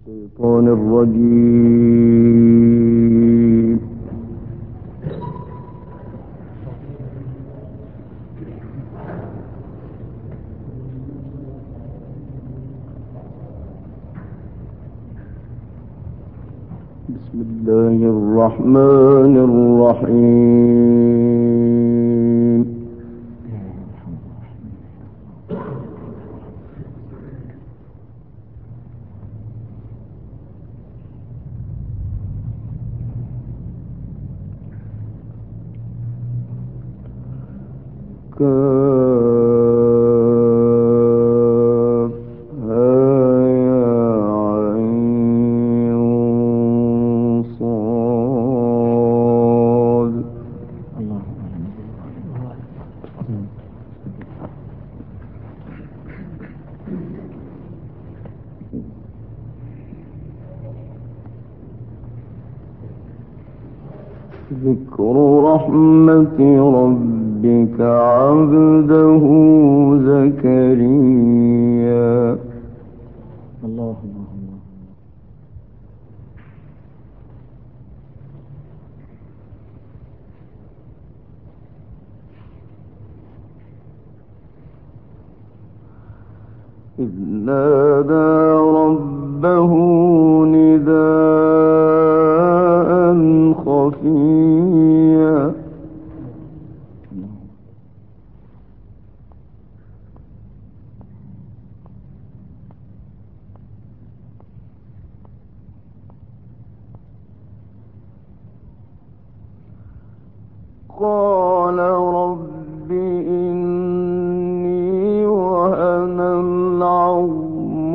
الشيطان الرجيم. بسم الله الرحمن الرحيم. ذكر رحمة ربك عبده زكريا. الله إذ نادى ربه نداء خفيا. قال رب إني وهن العظم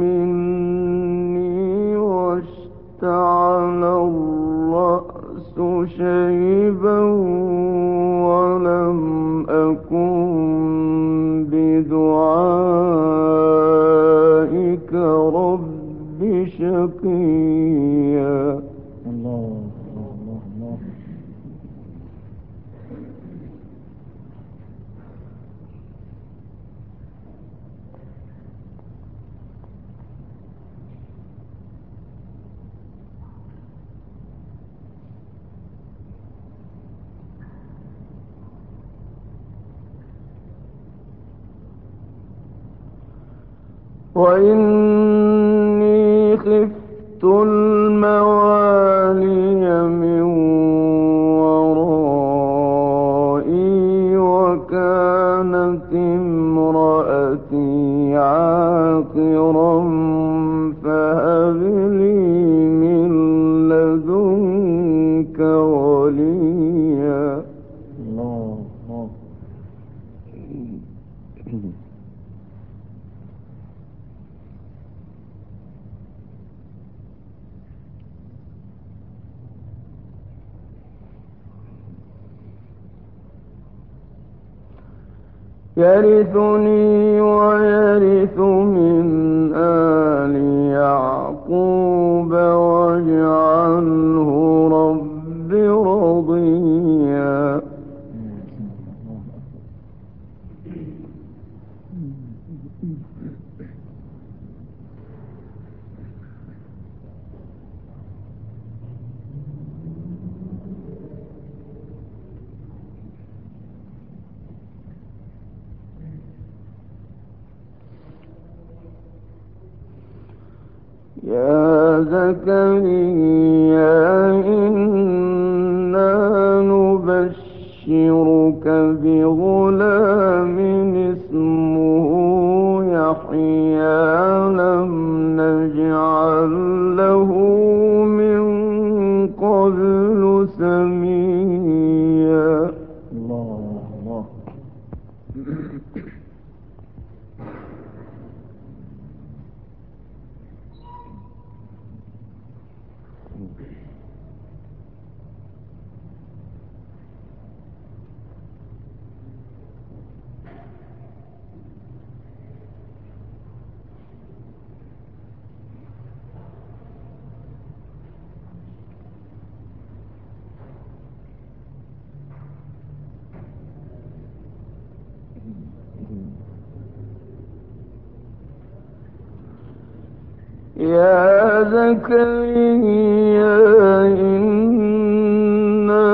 مني واشتعل الرأس شيبا ولم أكن بدعائك رب شقيا. الله وإني خفت الموالي من ورائي وكانت امرأتي عاقرا فهب لي من لدنك وليا. الله يرثني ويرث من آل يعقوب واجعله رب رضيا. يا زكريا إنا نبشرك بغلام اسمه يحيى لم نجعل له من قبل سميا. الله يا زكريا إنا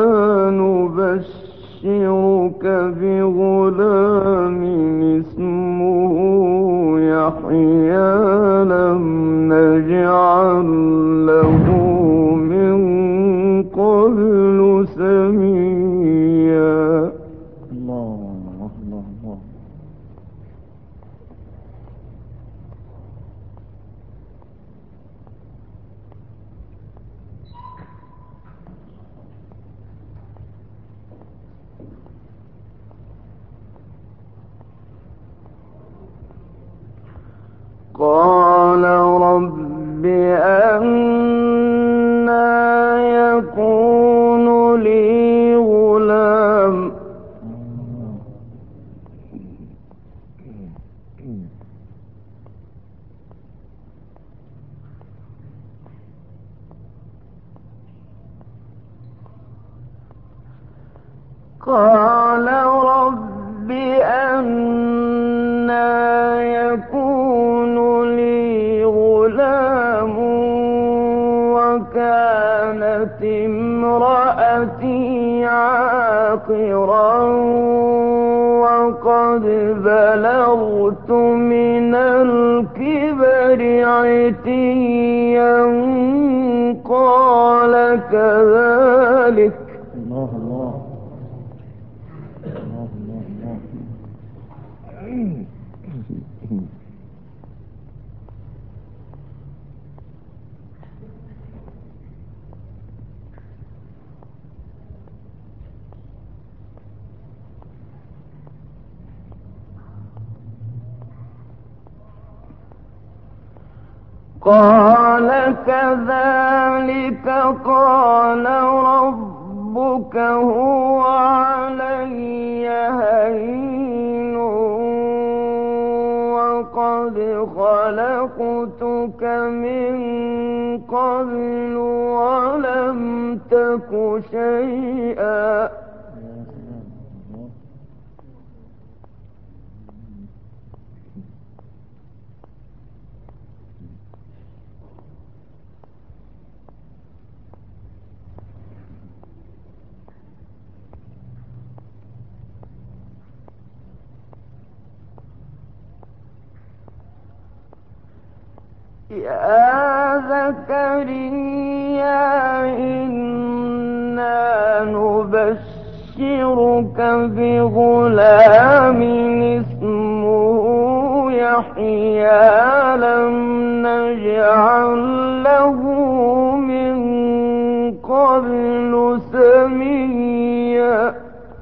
نبشرك بغلام اسمه يحيى لم نجعل له من قبل سميا. الله الله الله. قال رب أنى يكون لي غلام قال رب أنى يكون لي غلام وكانت امرأتي عاقرا وقد بلغت من الكبر عتيا قال كذلك الله الله الله الله الله. قال كذلك قال ربك هو علي هين وقد خلقتك من قبل ولم تك شيئا. يا زكريا إنا نبشرك بغلام اسمه يحيى لم نجعل له من قبل سميا.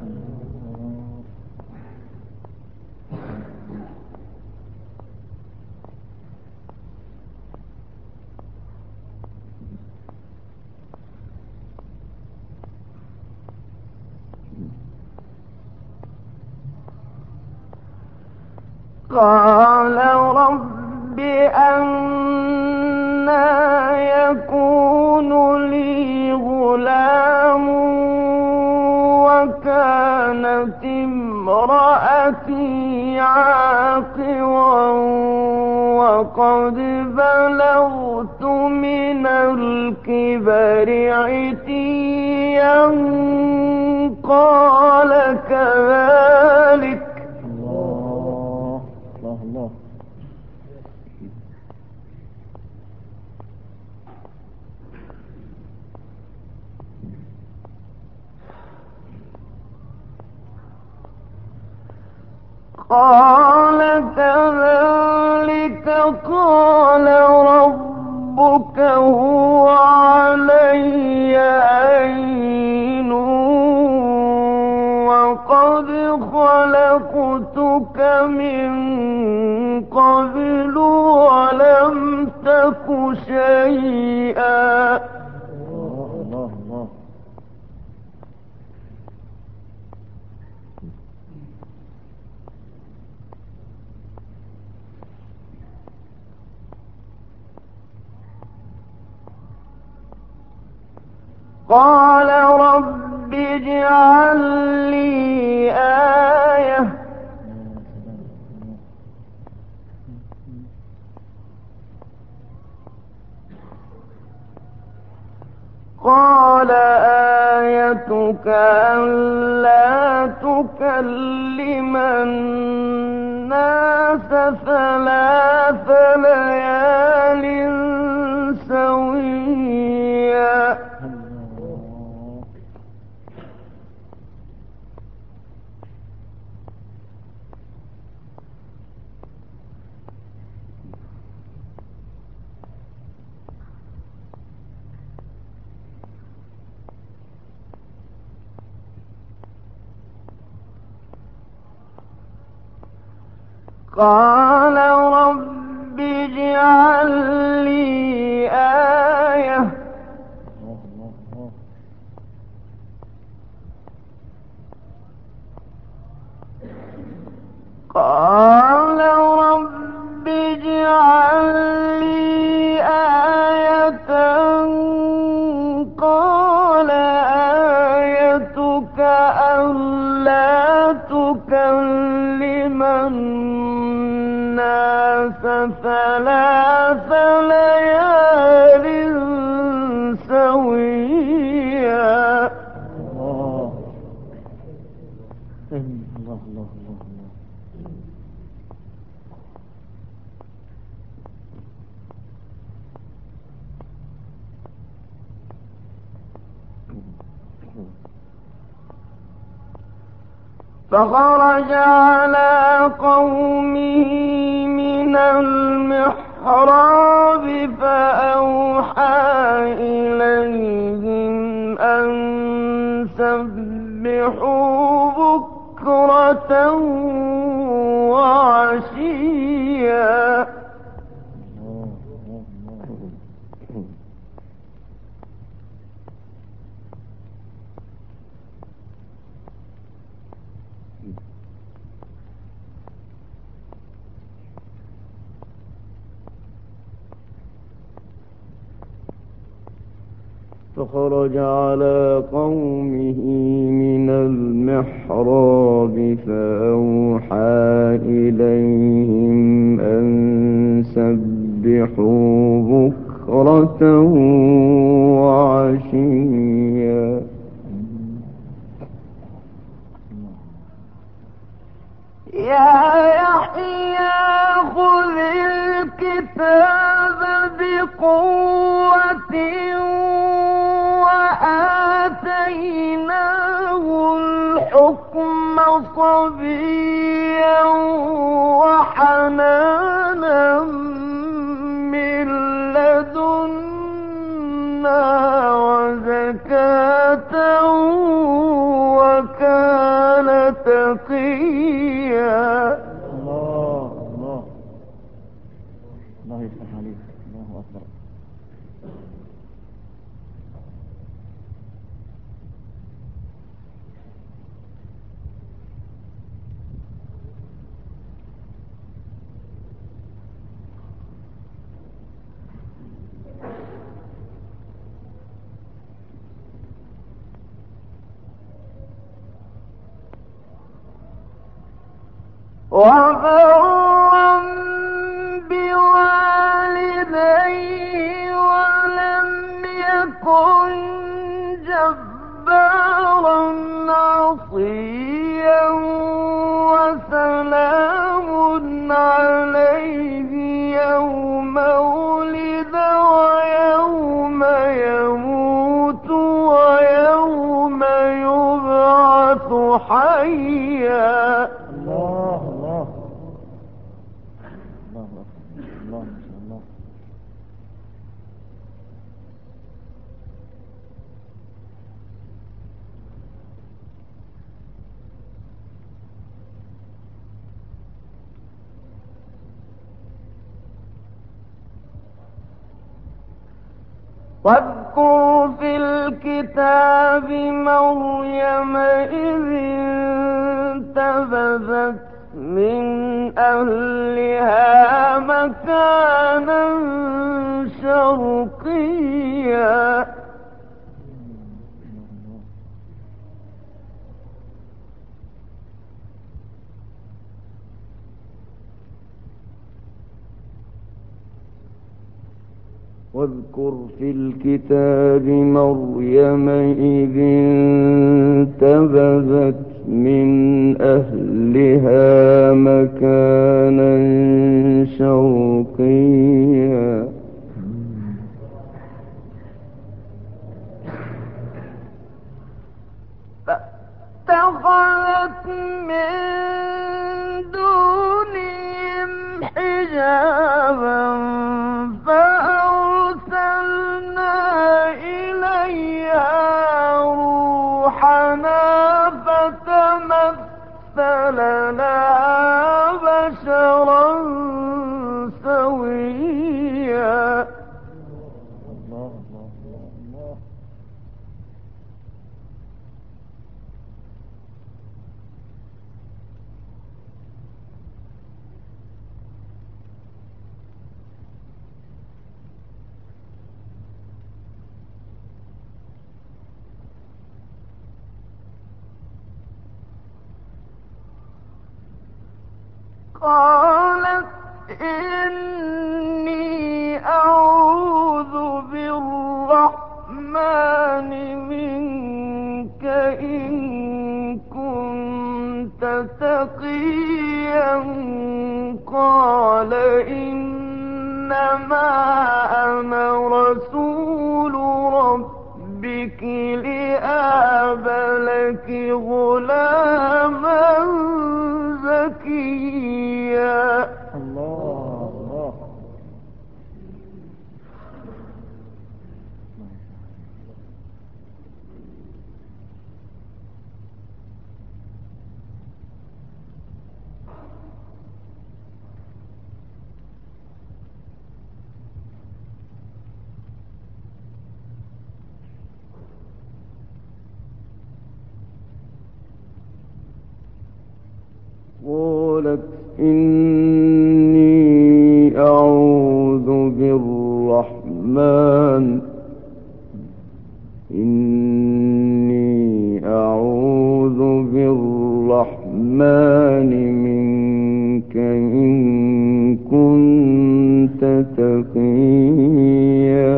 قال رب أنى يكون لي غلام وكانت امرأتي عاقرا وقد بلغت من الكبر عتيا قال كذلك الله. قال كذلك قال ربك هو علي هين وقد خلقتك من قبل ولم تك شيئا. الله. قال رب اجعل لي آية آيتك ألا تكلم الناس 3 ليال سويا. قال رب اجعل لي آية قال رب اجعل لي آية قال آيتك ألا تكلم الناس 3 ليال سويا. الله. فخرج على قومه من المحراب فأوحى إليهم أن سبحوا بكرة وعشيا. فخرج على قومه من المحراب فأوحى إليهم أن سبحوا بكرة وعشيا. يا يحيى خذ الكتاب بقوة وآتيناه الحكم صبيا وحنانا من لدنا وزكاة وكان تقيا. الله يفتح عليك. الله أكبر. وبرا بوالديه ولم يكن جبارا عصيا وسلام عليه يوم ولد ويوم يموت ويوم يبعث حيا. واذكر في الكتاب مريم إذ انتبذت من أهلها مكانا شرقيا. واذكر في الكتاب مريم إذ انتبذت من أهلها مكانا شرقيا فاتخذت من دونهم حجابا فأرسلنا إليها روحنا فتمثل لها بشرا سويا. الله الله الله. قالت إني أعوذ بالرحمن منك إن كنت تقيا. قال إنما أنا رسول ربك لأهب لك غلاما زكيا. الله الله. قالت إني أعوذ بالرحمن منك إن كنت تقيا.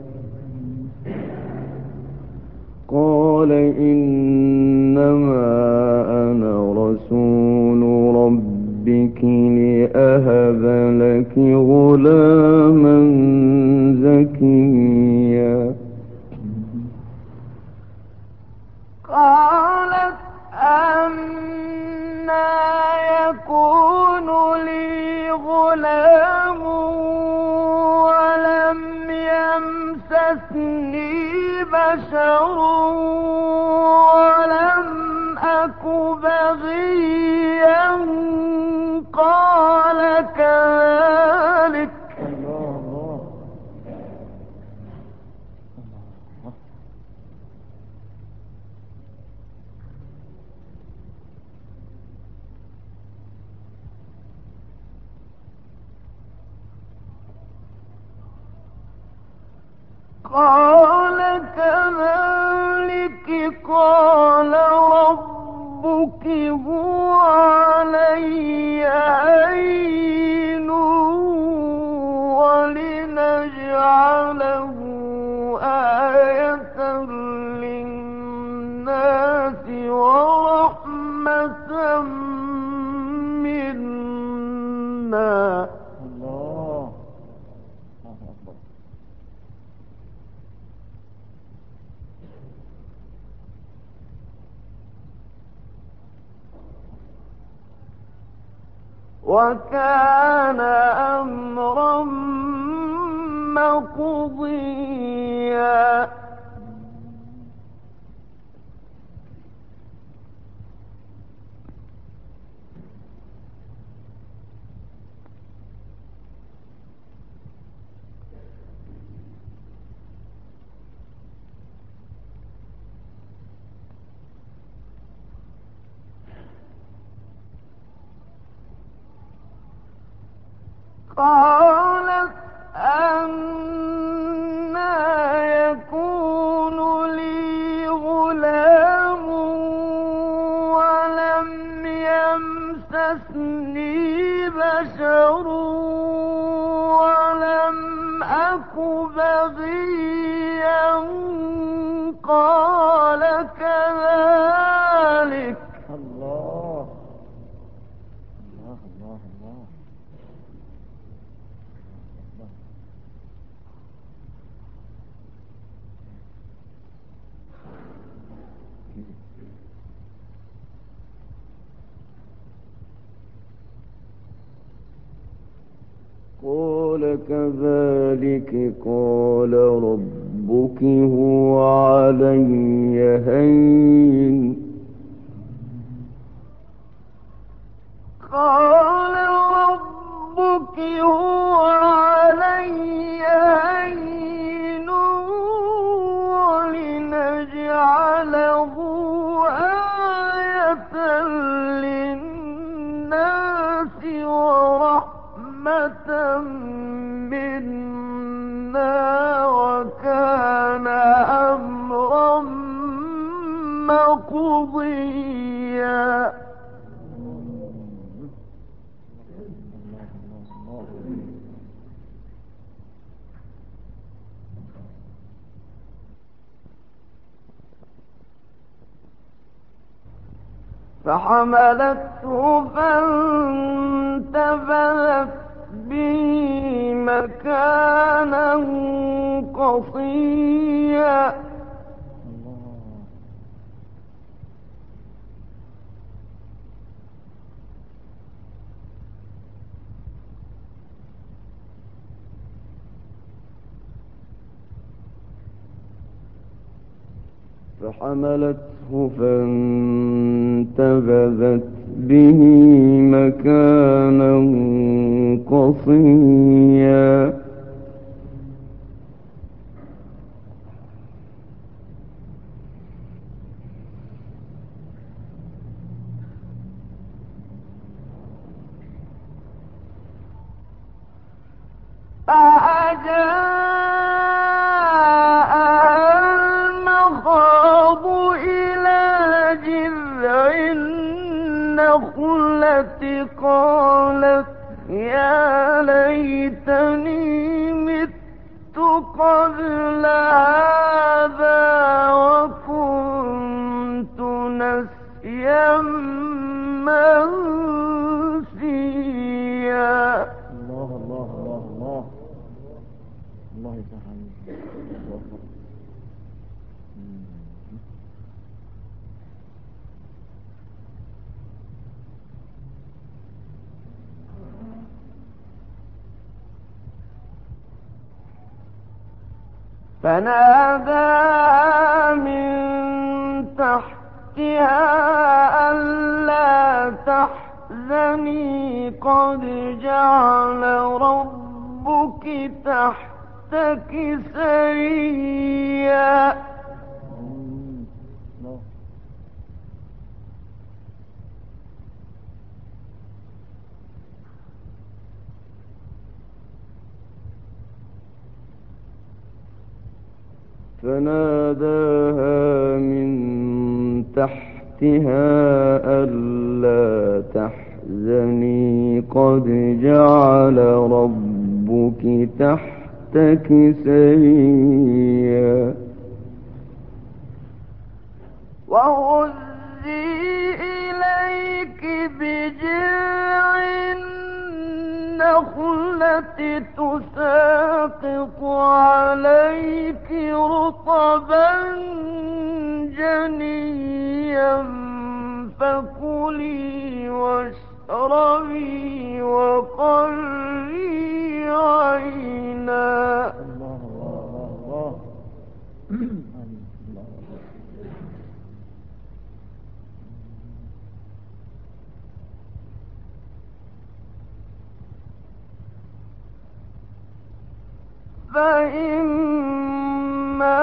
قال إنما أنا رسول ربك لأهب لك غلاما زكيا. قالت أنى يكون لي غلام ولم يمسسني بشر ولم أك بغيا. قال كذلك قال ربك هو علي هين ولنجعله آية للناس ورحمة منا. الله. الله أكبر. وكان أمرا مقضيا. قالت أنى يكون لي غلام ولم يمسسني بشر ولم أك بغيا قال كذلك. الله الله الله الله. قال كذلك قال ربك هو علي هين. قال ربك هو علي هين ولنجعله آية للناس ورحمة منا وكان أمرا مقضيا. فحملته فانتبذت به مكانا قصيا. فحملته فانتبذت به مكانا قصيا. المخاض إلى جذع النخلة قالت يا ليتني مت قبل هذا وكنت نسيا منسيا. الله الله الله الله. الله يفتح عليك. الله أكبر. فناداها من تحتها ألا تحزني قد جعل ربك تحتك سريا. فناداها من تحتها ألا تحزني قد جعل ربك تحتك سريا. وهزي إليك بجذع النخلة تساقط عليك رطبا جنيا فكلي واشربي وقري عينا. الله الله الله. فإما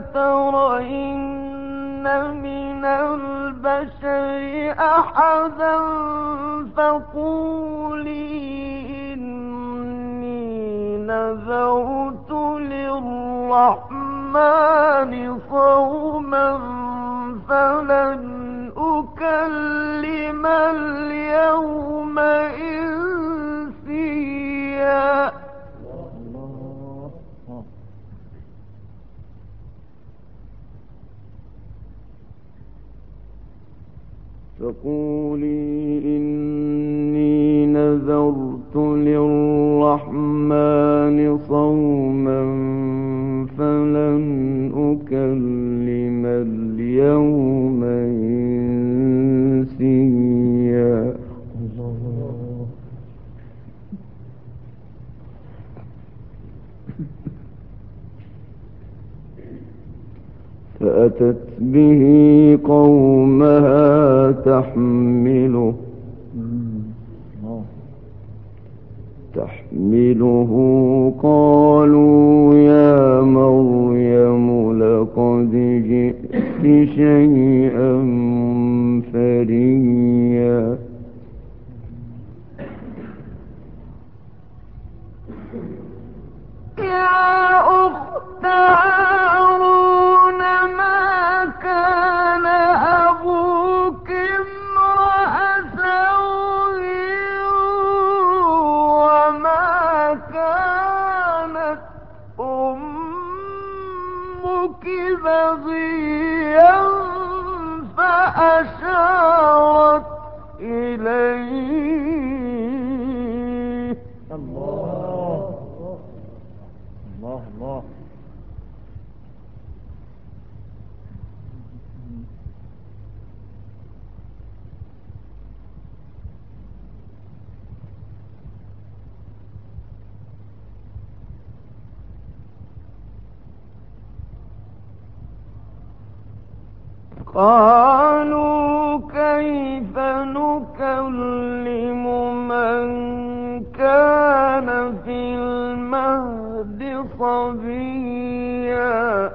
ترين من البشر أحدا فقولي إني نذرت للرحمن صوما فلن أكلم اليوم إنسيا. الله فأتت به قومها تحمله قالوا يا مريم لقد جئت شيئا فريا يا أخت هارون ما كان أبوك امرأ سوء وما كانت أمك بغيا فأشارت إليه. الله الله الله. قالوا كيف نكلم من كان في المهد صبيا.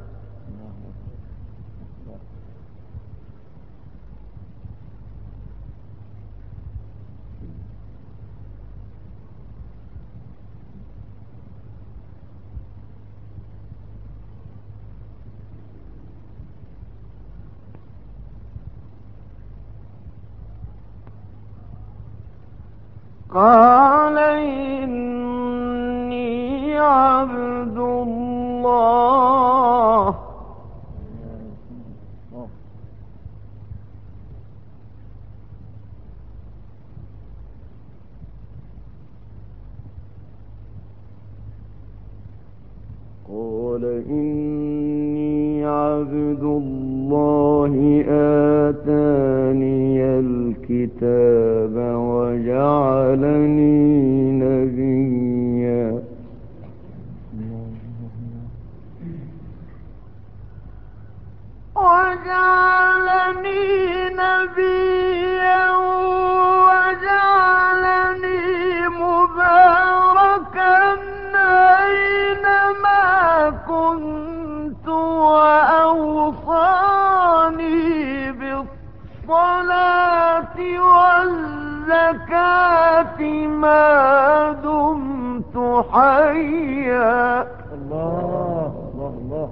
قال إني عبد الله آتاني الكتاب وجعلني نبيا. وجعلني مباركا أينما كنت وأوصاني بالصلاة والزكاة ما دمت حيا. الله الله الله.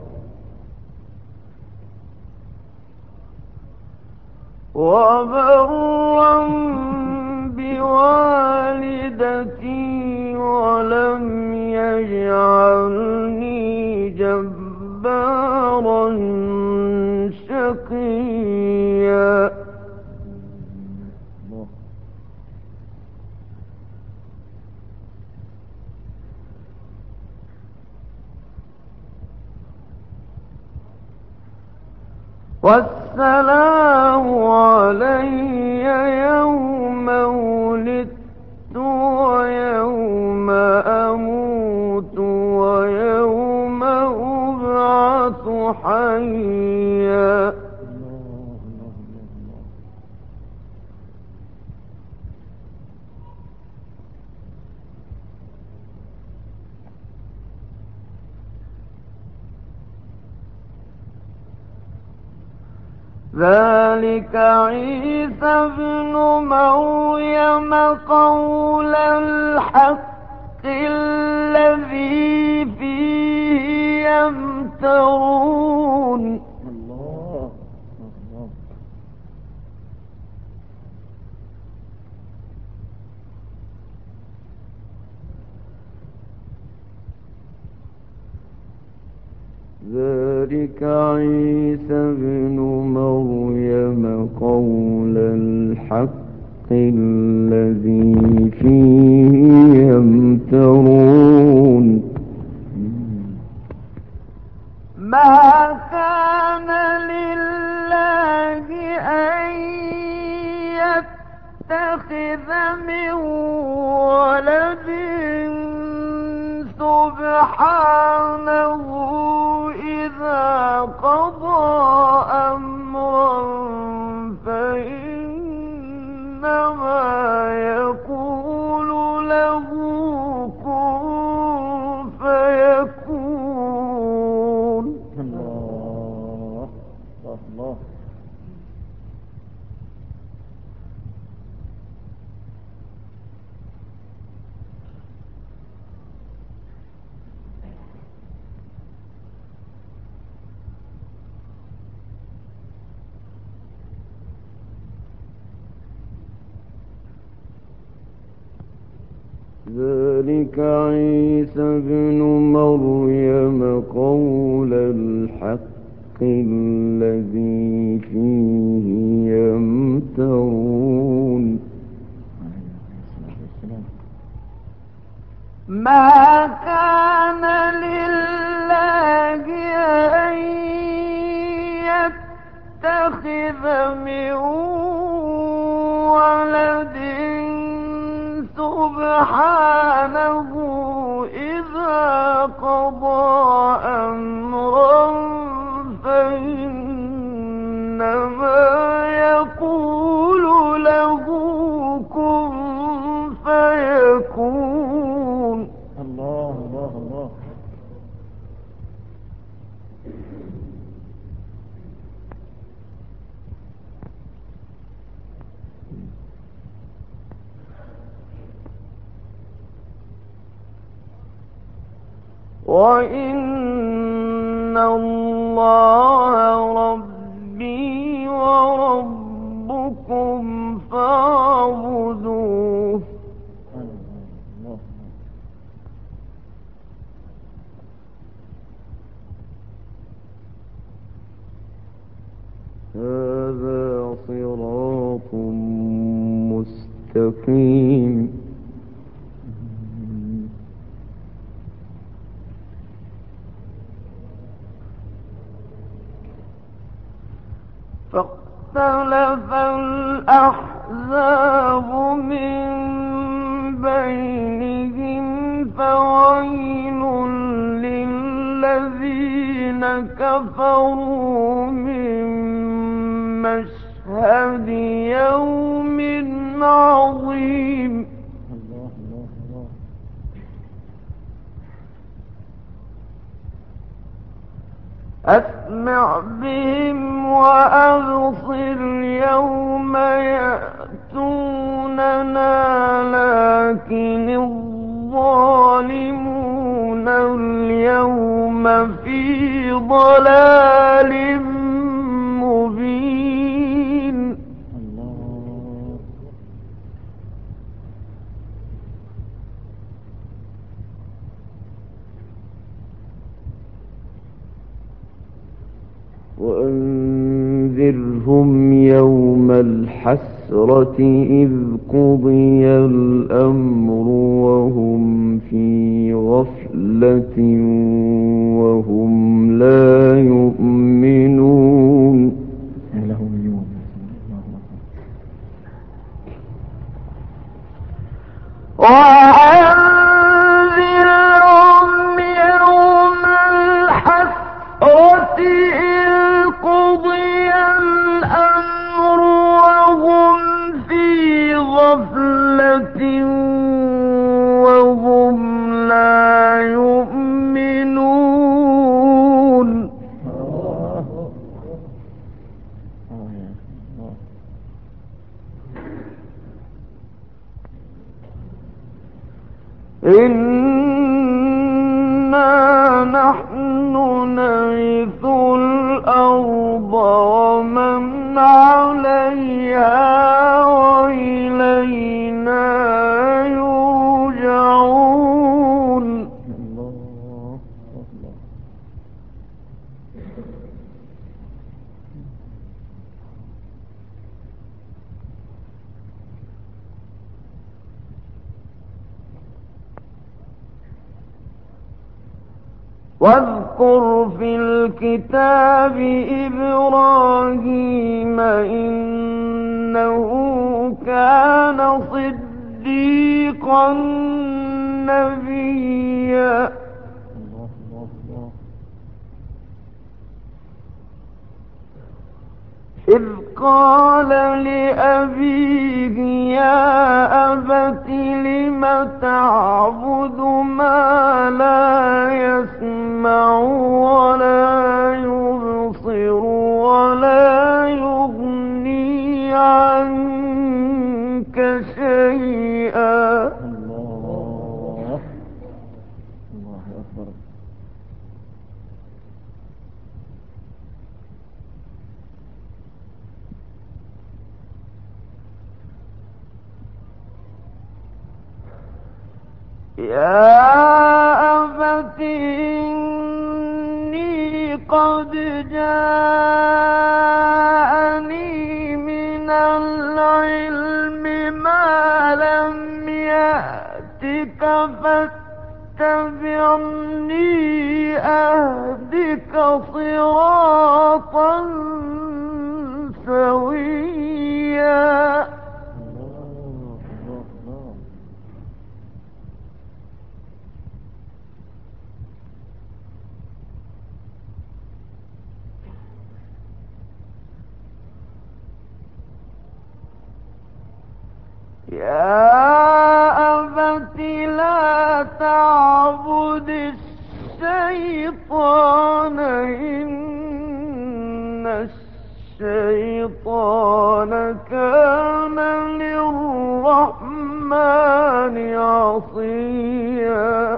وبرا بوالدتي ولم يجعلني جبارا شقيا. والسلام علي يوم ولدت ويوم أموت ويوم أبعث حيا. ذلك عيسى ابن مريم قول الحق الذي فيه يمترون. الله الله. ذلك عيسى ابن مريم قول الحق الذي فيه يمترون. ما كان لله أن يتخذ من ولد سبحانه إذا قضى ذلك عيسى بن مريم قول الحق الذي فيه يمترون ما كان لله أن يتخذ من ولد سبحانه إذا قضى أمرا فإنما يقول له كن فيكون. الله الله الله. وإن الله ربي وربكم فاعبدوه. هذا صراط مستقيم. فاختلف الأحزاب من بينهم فويل للذين كفروا من مشهد يوم عظيم. الله الله الله. أسمع بهم وأبصر يوم يأتوننا لكن الظالمون اليوم في ضلال مبين. الله. وأنذرهم يوم الحسرة إذ قضي الأمر وهم في غفلة وهم لا يؤمنون. له اليوم. وأنذرهم يوم الحسرة إذ قضي الأمر وهم في غفلة وهم لا يؤمنون. إنا نحن نرث الأرض ومن عليها وإلينا يرجعون. الله الله. واذكر في الكتاب إبراهيم إنه كان صديقا نبيا. الله الله الله. إذ قال لأبيه يا أبت لم تعبد ما لا يسمع ولا يبصر ولا يغني عنك شيئا. الله الله أكبر. يا أبت إني قد جاءني من العلم ما لم يأتك فاتبعني أهدك صراطا سويا. يا أبت لا تعبد الشيطان إن الشيطان كان للرحمن عصيا.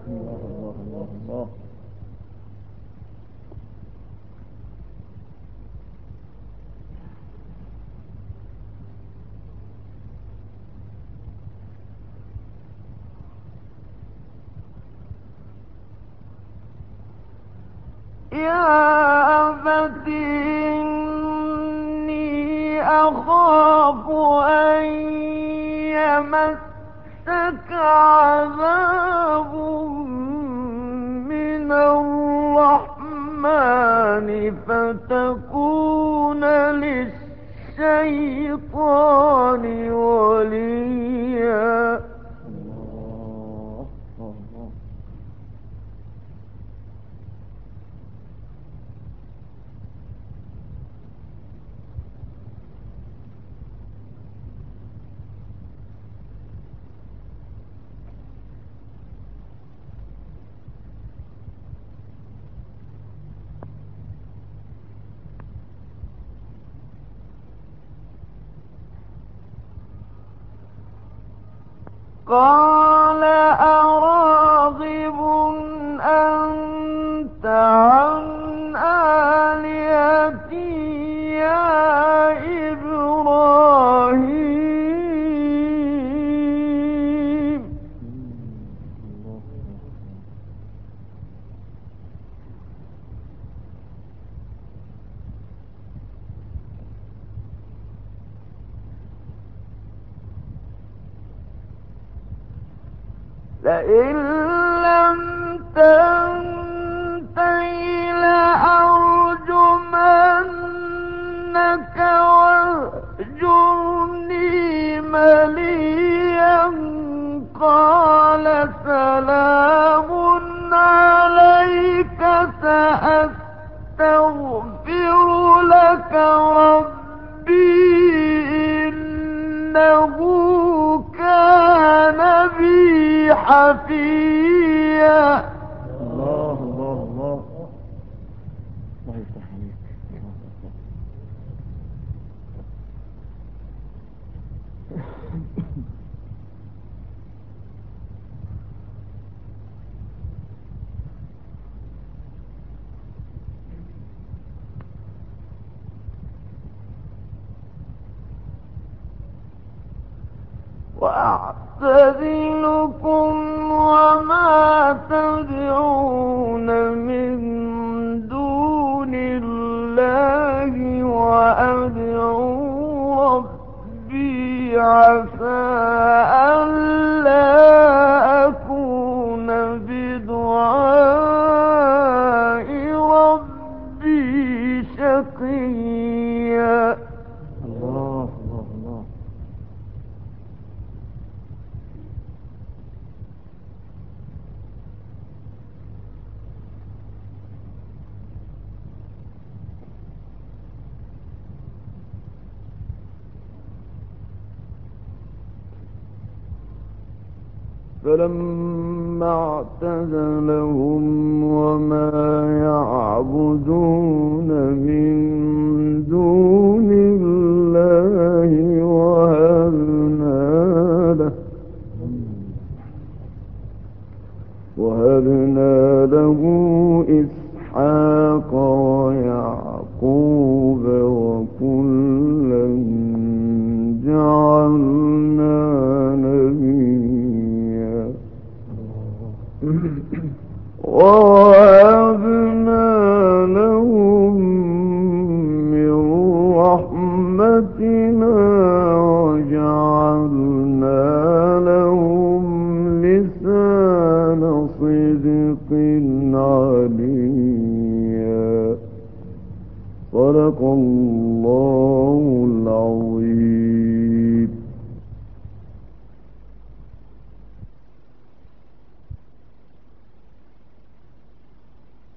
يا أبت إني أخاف أن يمسك عذاب من الرحمن فتكون للشيطان وليا. قال أراغب أنت عن آلهتي يا إبراهيم. لئن لم تنته لأرجمنك واهجرني مليا. قال سلام عليك سأستغفر لك ربي إنه كان بي حفيا. الله الله الله الله يفتح عليك. وأعتزلكم وما تدعون من دون الله وأدعو ربي عسى ألا أكون بدعاء ربي شقيا. الله الله الله. فلما اعتزلهم وما يعبدون من دون الله وهبنا له إسحاق ويعقوب وكلا جعلنا نبيا. آياتنا وجعلنا لهم لسان صدق عليا. صدق الله العظيم.